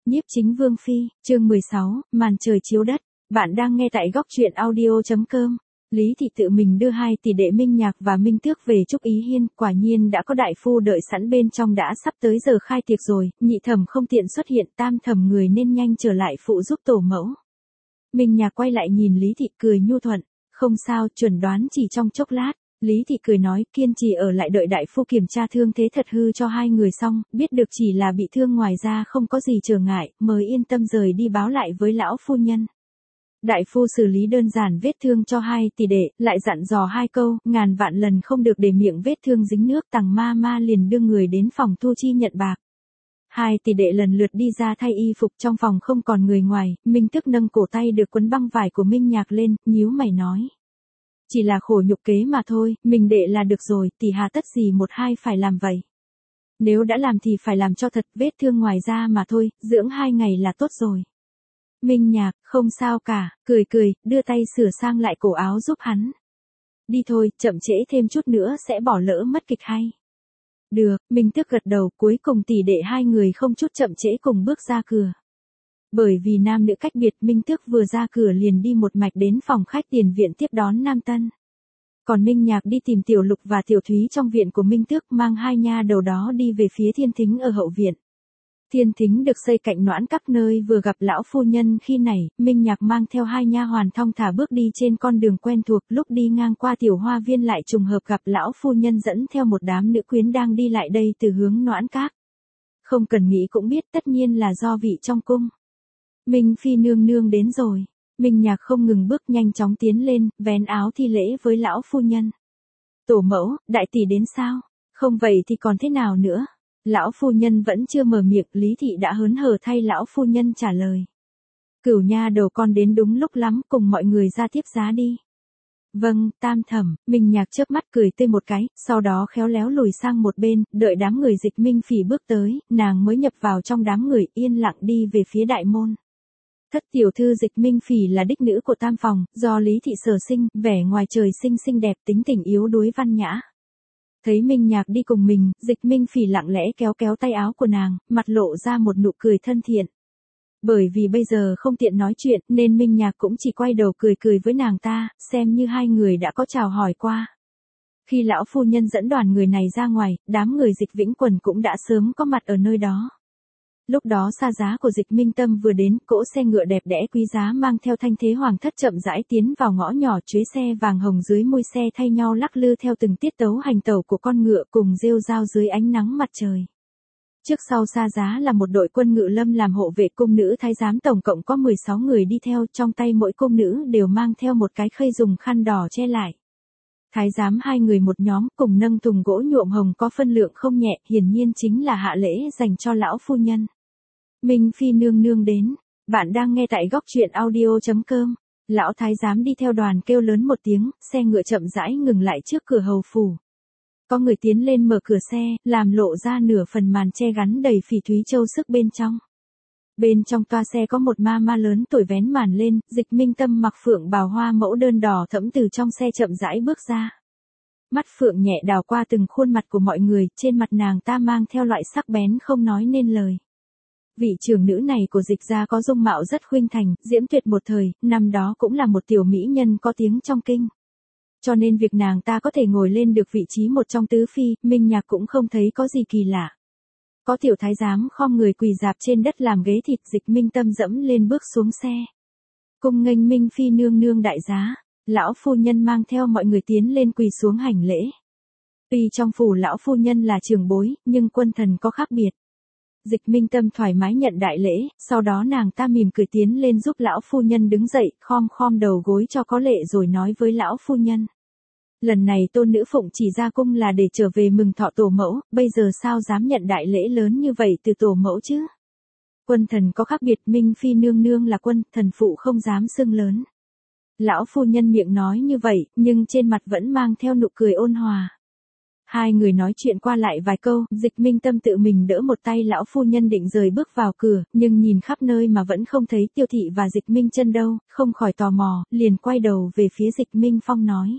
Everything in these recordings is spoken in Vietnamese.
Nhiếp chính vương phi, chương 16, màn trời chiếu đất. Bạn đang nghe tại góc truyện audio.com. Lý thị tự mình đưa hai tỷ đệ Minh Nhạc và Minh Tước về Trúc Ý Hiên, quả nhiên đã có đại phu đợi sẵn bên trong, đã sắp tới giờ khai tiệc rồi, nhị thẩm không tiện xuất hiện, tam thẩm người nên nhanh trở lại phụ giúp tổ mẫu. Minh Nhạc quay lại nhìn Lý thị cười nhu thuận, không sao, chuẩn đoán chỉ trong chốc lát. Lý thị cười nói, kiên trì ở lại đợi đại phu kiểm tra thương thế thật hư cho hai người xong, biết được chỉ là bị thương ngoài ra không có gì trở ngại, mới yên tâm rời đi báo lại với lão phu nhân. Đại phu xử lý đơn giản vết thương cho hai tỷ đệ, lại dặn dò hai câu, ngàn vạn lần không được để miệng vết thương dính nước. Tằng ma ma liền đưa người đến phòng thu chi nhận bạc. Hai tỷ đệ lần lượt đi ra thay y phục, trong phòng không còn người ngoài. Minh Tước nâng cổ tay được quấn băng vải của Minh Nhạc lên, nhíu mày nói. Chỉ là khổ nhục kế mà thôi, mình đệ là được rồi, tỷ hà tất gì một hai phải làm vậy. Nếu đã làm thì phải làm cho thật, vết thương ngoài da mà thôi, dưỡng 2 ngày là tốt rồi. Minh Nhạc, không sao cả, cười cười, đưa tay sửa sang lại cổ áo giúp hắn. Đi thôi, chậm trễ thêm chút nữa sẽ bỏ lỡ mất kịch hay. Được, Minh Tước gật đầu, cuối cùng tỷ đệ hai người không chút chậm trễ cùng bước ra cửa. Bởi vì nam nữ cách biệt, Minh Tước vừa ra cửa liền đi một mạch đến phòng khách tiền viện tiếp đón nam tân. Còn Minh Nhạc đi tìm Tiểu Lục và Tiểu Thúy trong viện của Minh Tước, mang hai nha đầu đó đi về phía thiên thính ở hậu viện. Thiên thính được xây cạnh noãn các nơi vừa gặp lão phu nhân khi này, Minh Nhạc mang theo hai nha hoàn thong thả bước đi trên con đường quen thuộc, lúc đi ngang qua tiểu hoa viên lại trùng hợp gặp lão phu nhân dẫn theo một đám nữ quyến đang đi lại đây từ hướng noãn các. Không cần nghĩ cũng biết tất nhiên là do vị trong cung. Minh phi nương nương đến rồi. Minh Nhạc không ngừng bước nhanh chóng tiến lên, vén áo thi lễ với lão phu nhân. Tổ mẫu, đại tỷ đến sao? Không vậy thì còn thế nào nữa? Lão phu nhân vẫn chưa mở miệng, Lý thị đã hớn hở thay lão phu nhân trả lời. Cửu nha đầu con đến đúng lúc lắm, cùng mọi người ra tiếp giá đi. Vâng, tam thẩm. Minh Nhạc chớp mắt cười tươi một cái, sau đó khéo léo lùi sang một bên, đợi đám người Dịch Minh Phỉ bước tới, nàng mới nhập vào trong đám người, yên lặng đi về phía đại môn. Thất tiểu thư Dịch Minh Phỉ là đích nữ của tam phòng, do Lý thị sở sinh, vẻ ngoài trời xinh xinh đẹp, tính tình yếu đuối văn nhã. Thấy Minh Nhạc đi cùng mình, Dịch Minh Phỉ lặng lẽ kéo kéo tay áo của nàng, mặt lộ ra một nụ cười thân thiện. Bởi vì bây giờ không tiện nói chuyện, nên Minh Nhạc cũng chỉ quay đầu cười cười với nàng ta, xem như hai người đã có chào hỏi qua. Khi lão phu nhân dẫn đoàn người này ra ngoài, đám người Dịch Vĩnh Quần cũng đã sớm có mặt ở nơi đó. Lúc đó xa giá của Dịch Minh Tâm vừa đến, cỗ xe ngựa đẹp đẽ quý giá mang theo thanh thế hoàng thất chậm rãi tiến vào ngõ nhỏ, chuế xe vàng hồng dưới môi xe thay nhau lắc lư theo từng tiết tấu hành tẩu của con ngựa cùng rêu rao dưới ánh nắng mặt trời. Trước sau xa giá là một đội quân ngự lâm làm hộ vệ cung nữ thái giám, tổng cộng có 16 người đi theo, trong tay mỗi cung nữ đều mang theo một cái khây dùng khăn đỏ che lại. Thái giám hai người một nhóm cùng nâng thùng gỗ nhuộm hồng có phân lượng không nhẹ, hiển nhiên chính là hạ lễ dành cho lão phu nhân. Minh phi nương nương đến, bạn đang nghe tại góc truyện audio.com. Lão thái giám đi theo đoàn kêu lớn một tiếng, xe ngựa chậm rãi ngừng lại trước cửa hầu phủ. Có người tiến lên mở cửa xe, làm lộ ra nửa phần màn che gắn đầy phỉ thúy châu sức bên trong. Bên trong toa xe có một ma ma lớn tuổi vén màn lên, Dịch Minh Tâm mặc phượng bào hoa mẫu đơn đỏ thẫm từ trong xe chậm rãi bước ra. Mắt phượng nhẹ đào qua từng khuôn mặt của mọi người, trên mặt nàng ta mang theo loại sắc bén không nói nên lời. Vị trưởng nữ này của Dịch gia có dung mạo rất khuynh thành, diễm tuyệt một thời, năm đó cũng là một tiểu mỹ nhân có tiếng trong kinh. Cho nên việc nàng ta có thể ngồi lên được vị trí một trong tứ phi, Minh Nhạc cũng không thấy có gì kỳ lạ. Có tiểu thái giám khom người quỳ dạp trên đất làm ghế thịt, Dịch Minh Tâm dẫm lên bước xuống xe. Cung nghênh Minh phi nương nương đại giá, lão phu nhân mang theo mọi người tiến lên quỳ xuống hành lễ. Tuy trong phủ lão phu nhân là trưởng bối, nhưng quân thần có khác biệt. Dịch Minh Tâm thoải mái nhận đại lễ, sau đó nàng ta mỉm cười tiến lên giúp lão phu nhân đứng dậy, khom đầu gối cho có lệ rồi nói với lão phu nhân. Lần này tôn nữ phụng chỉ ra cung là để trở về mừng thọ tổ mẫu, bây giờ sao dám nhận đại lễ lớn như vậy từ tổ mẫu chứ? Quân thần có khác biệt, Minh phi nương nương là quân, thần phụ không dám xưng lớn. Lão phu nhân miệng nói như vậy, nhưng trên mặt vẫn mang theo nụ cười ôn hòa. Hai người nói chuyện qua lại vài câu, Dịch Minh Tâm tự mình đỡ một tay lão phu nhân định rời bước vào cửa, nhưng nhìn khắp nơi mà vẫn không thấy Tiêu thị và Dịch Minh Chân đâu, không khỏi tò mò, liền quay đầu về phía Dịch Minh Phong nói.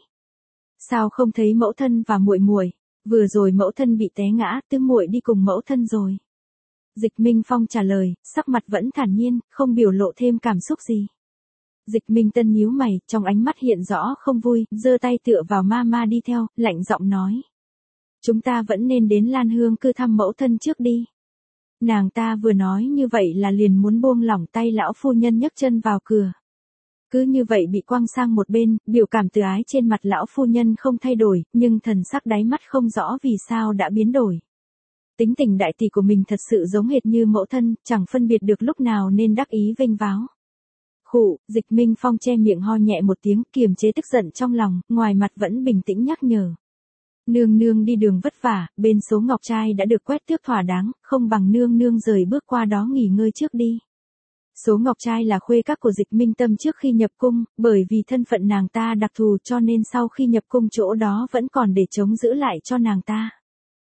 Sao không thấy mẫu thân và muội muội? Vừa rồi mẫu thân bị té ngã, tứ muội đi cùng mẫu thân rồi. Dịch Minh Phong trả lời, sắc mặt vẫn thản nhiên, không biểu lộ thêm cảm xúc gì. Dịch Minh Tân nhíu mày, trong ánh mắt hiện rõ không vui, giơ tay tựa vào mama đi theo, lạnh giọng nói. Chúng ta vẫn nên đến Lan Hương cư thăm mẫu thân trước đi. Nàng ta vừa nói như vậy là liền muốn buông lỏng tay lão phu nhân nhấc chân vào cửa. Cứ như vậy bị quăng sang một bên, biểu cảm từ ái trên mặt lão phu nhân không thay đổi, nhưng thần sắc đáy mắt không rõ vì sao đã biến đổi. Tính tình đại tỷ của mình thật sự giống hệt như mẫu thân, chẳng phân biệt được lúc nào nên đắc ý vênh váo. Khụ, Dịch Minh Phong che miệng ho nhẹ một tiếng, kiềm chế tức giận trong lòng, ngoài mặt vẫn bình tĩnh nhắc nhở. Nương nương đi đường vất vả, bên số ngọc trai đã được quét tước thỏa đáng, không bằng nương nương rời bước qua đó nghỉ ngơi trước đi. Số ngọc trai là khuê các của Dịch Minh Tâm trước khi nhập cung, bởi vì thân phận nàng ta đặc thù cho nên sau khi nhập cung chỗ đó vẫn còn để trống giữ lại cho nàng ta.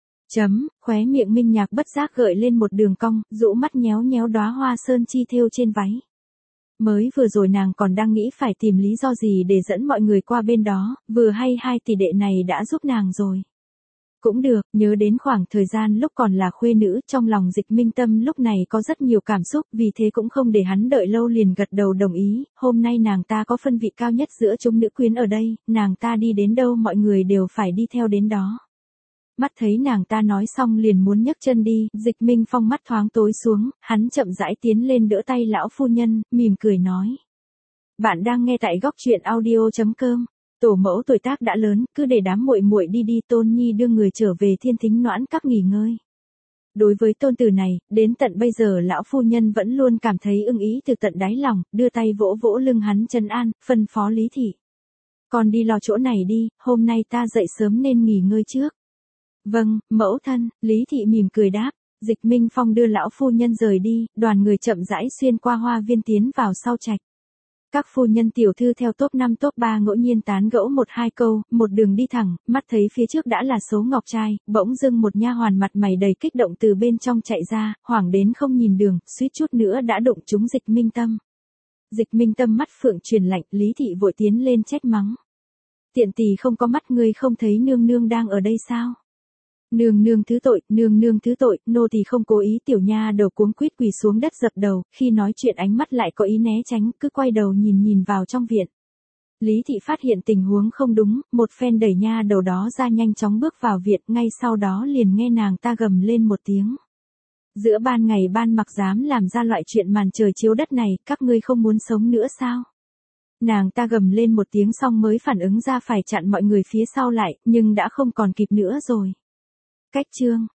Khóe miệng Minh Nhạc bất giác gợi lên một đường cong, rũ mắt nhéo nhéo đóa hoa sơn chi thêu trên váy. Mới vừa rồi nàng còn đang nghĩ phải tìm lý do gì để dẫn mọi người qua bên đó, vừa hay hai tỷ đệ này đã giúp nàng rồi. Cũng được, nhớ đến khoảng thời gian lúc còn là khuê nữ, trong lòng Dịch Minh Tâm lúc này có rất nhiều cảm xúc, vì thế cũng không để hắn đợi lâu liền gật đầu đồng ý, hôm nay nàng ta có phân vị cao nhất giữa chúng nữ quyến ở đây, nàng ta đi đến đâu mọi người đều phải đi theo đến đó. Mắt thấy nàng ta nói xong liền muốn nhấc chân đi, Dịch Minh Phong mắt thoáng tối xuống, hắn chậm rãi tiến lên đỡ tay lão phu nhân, mỉm cười nói. Bạn đang nghe tại góc truyện audio.com. Tổ mẫu tuổi tác đã lớn, cứ để đám muội muội đi đi, Tôn Nhi đưa người trở về Thiên Thính Noãn Các nghỉ ngơi. Đối với tôn tử này, đến tận bây giờ lão phu nhân vẫn luôn cảm thấy ưng ý từ tận đáy lòng, đưa tay vỗ vỗ lưng hắn trấn an, phân phó Lý Thị. Con đi lo chỗ này đi, hôm nay ta dậy sớm nên nghỉ ngơi trước. Vâng, mẫu thân, Lý Thị mỉm cười đáp. Dịch Minh Phong đưa lão phu nhân rời đi, đoàn người chậm rãi xuyên qua hoa viên tiến vào sau trạch. Các phu nhân tiểu thư theo top 5 top 3 ngẫu nhiên tán gẫu một hai câu, một đường đi thẳng, mắt thấy phía trước đã là số ngọc trai, bỗng dưng một nha hoàn mặt mày đầy kích động từ bên trong chạy ra, hoảng đến không nhìn đường, suýt chút nữa đã đụng trúng Dịch Minh Tâm. Dịch Minh Tâm mắt phượng truyền lạnh, Lý Thị vội tiến lên trách mắng. Tiện tỳ không có mắt, ngươi không thấy nương nương đang ở đây sao? Nương nương thứ tội, nương nương thứ tội, nô tỳ không cố ý. Tiểu nha đầu cuống quýt quỳ xuống đất dập đầu, khi nói chuyện ánh mắt lại có ý né tránh, cứ quay đầu nhìn vào trong viện. Lý Thị phát hiện tình huống không đúng, một phen đẩy nha đầu đó ra nhanh chóng bước vào viện, ngay sau đó liền nghe nàng ta gầm lên một tiếng. Giữa ban ngày ban mặc dám làm ra loại chuyện màn trời chiếu đất này, các ngươi không muốn sống nữa sao? Nàng ta gầm lên một tiếng xong mới phản ứng ra phải chặn mọi người phía sau lại, nhưng đã không còn kịp nữa rồi. Cách chương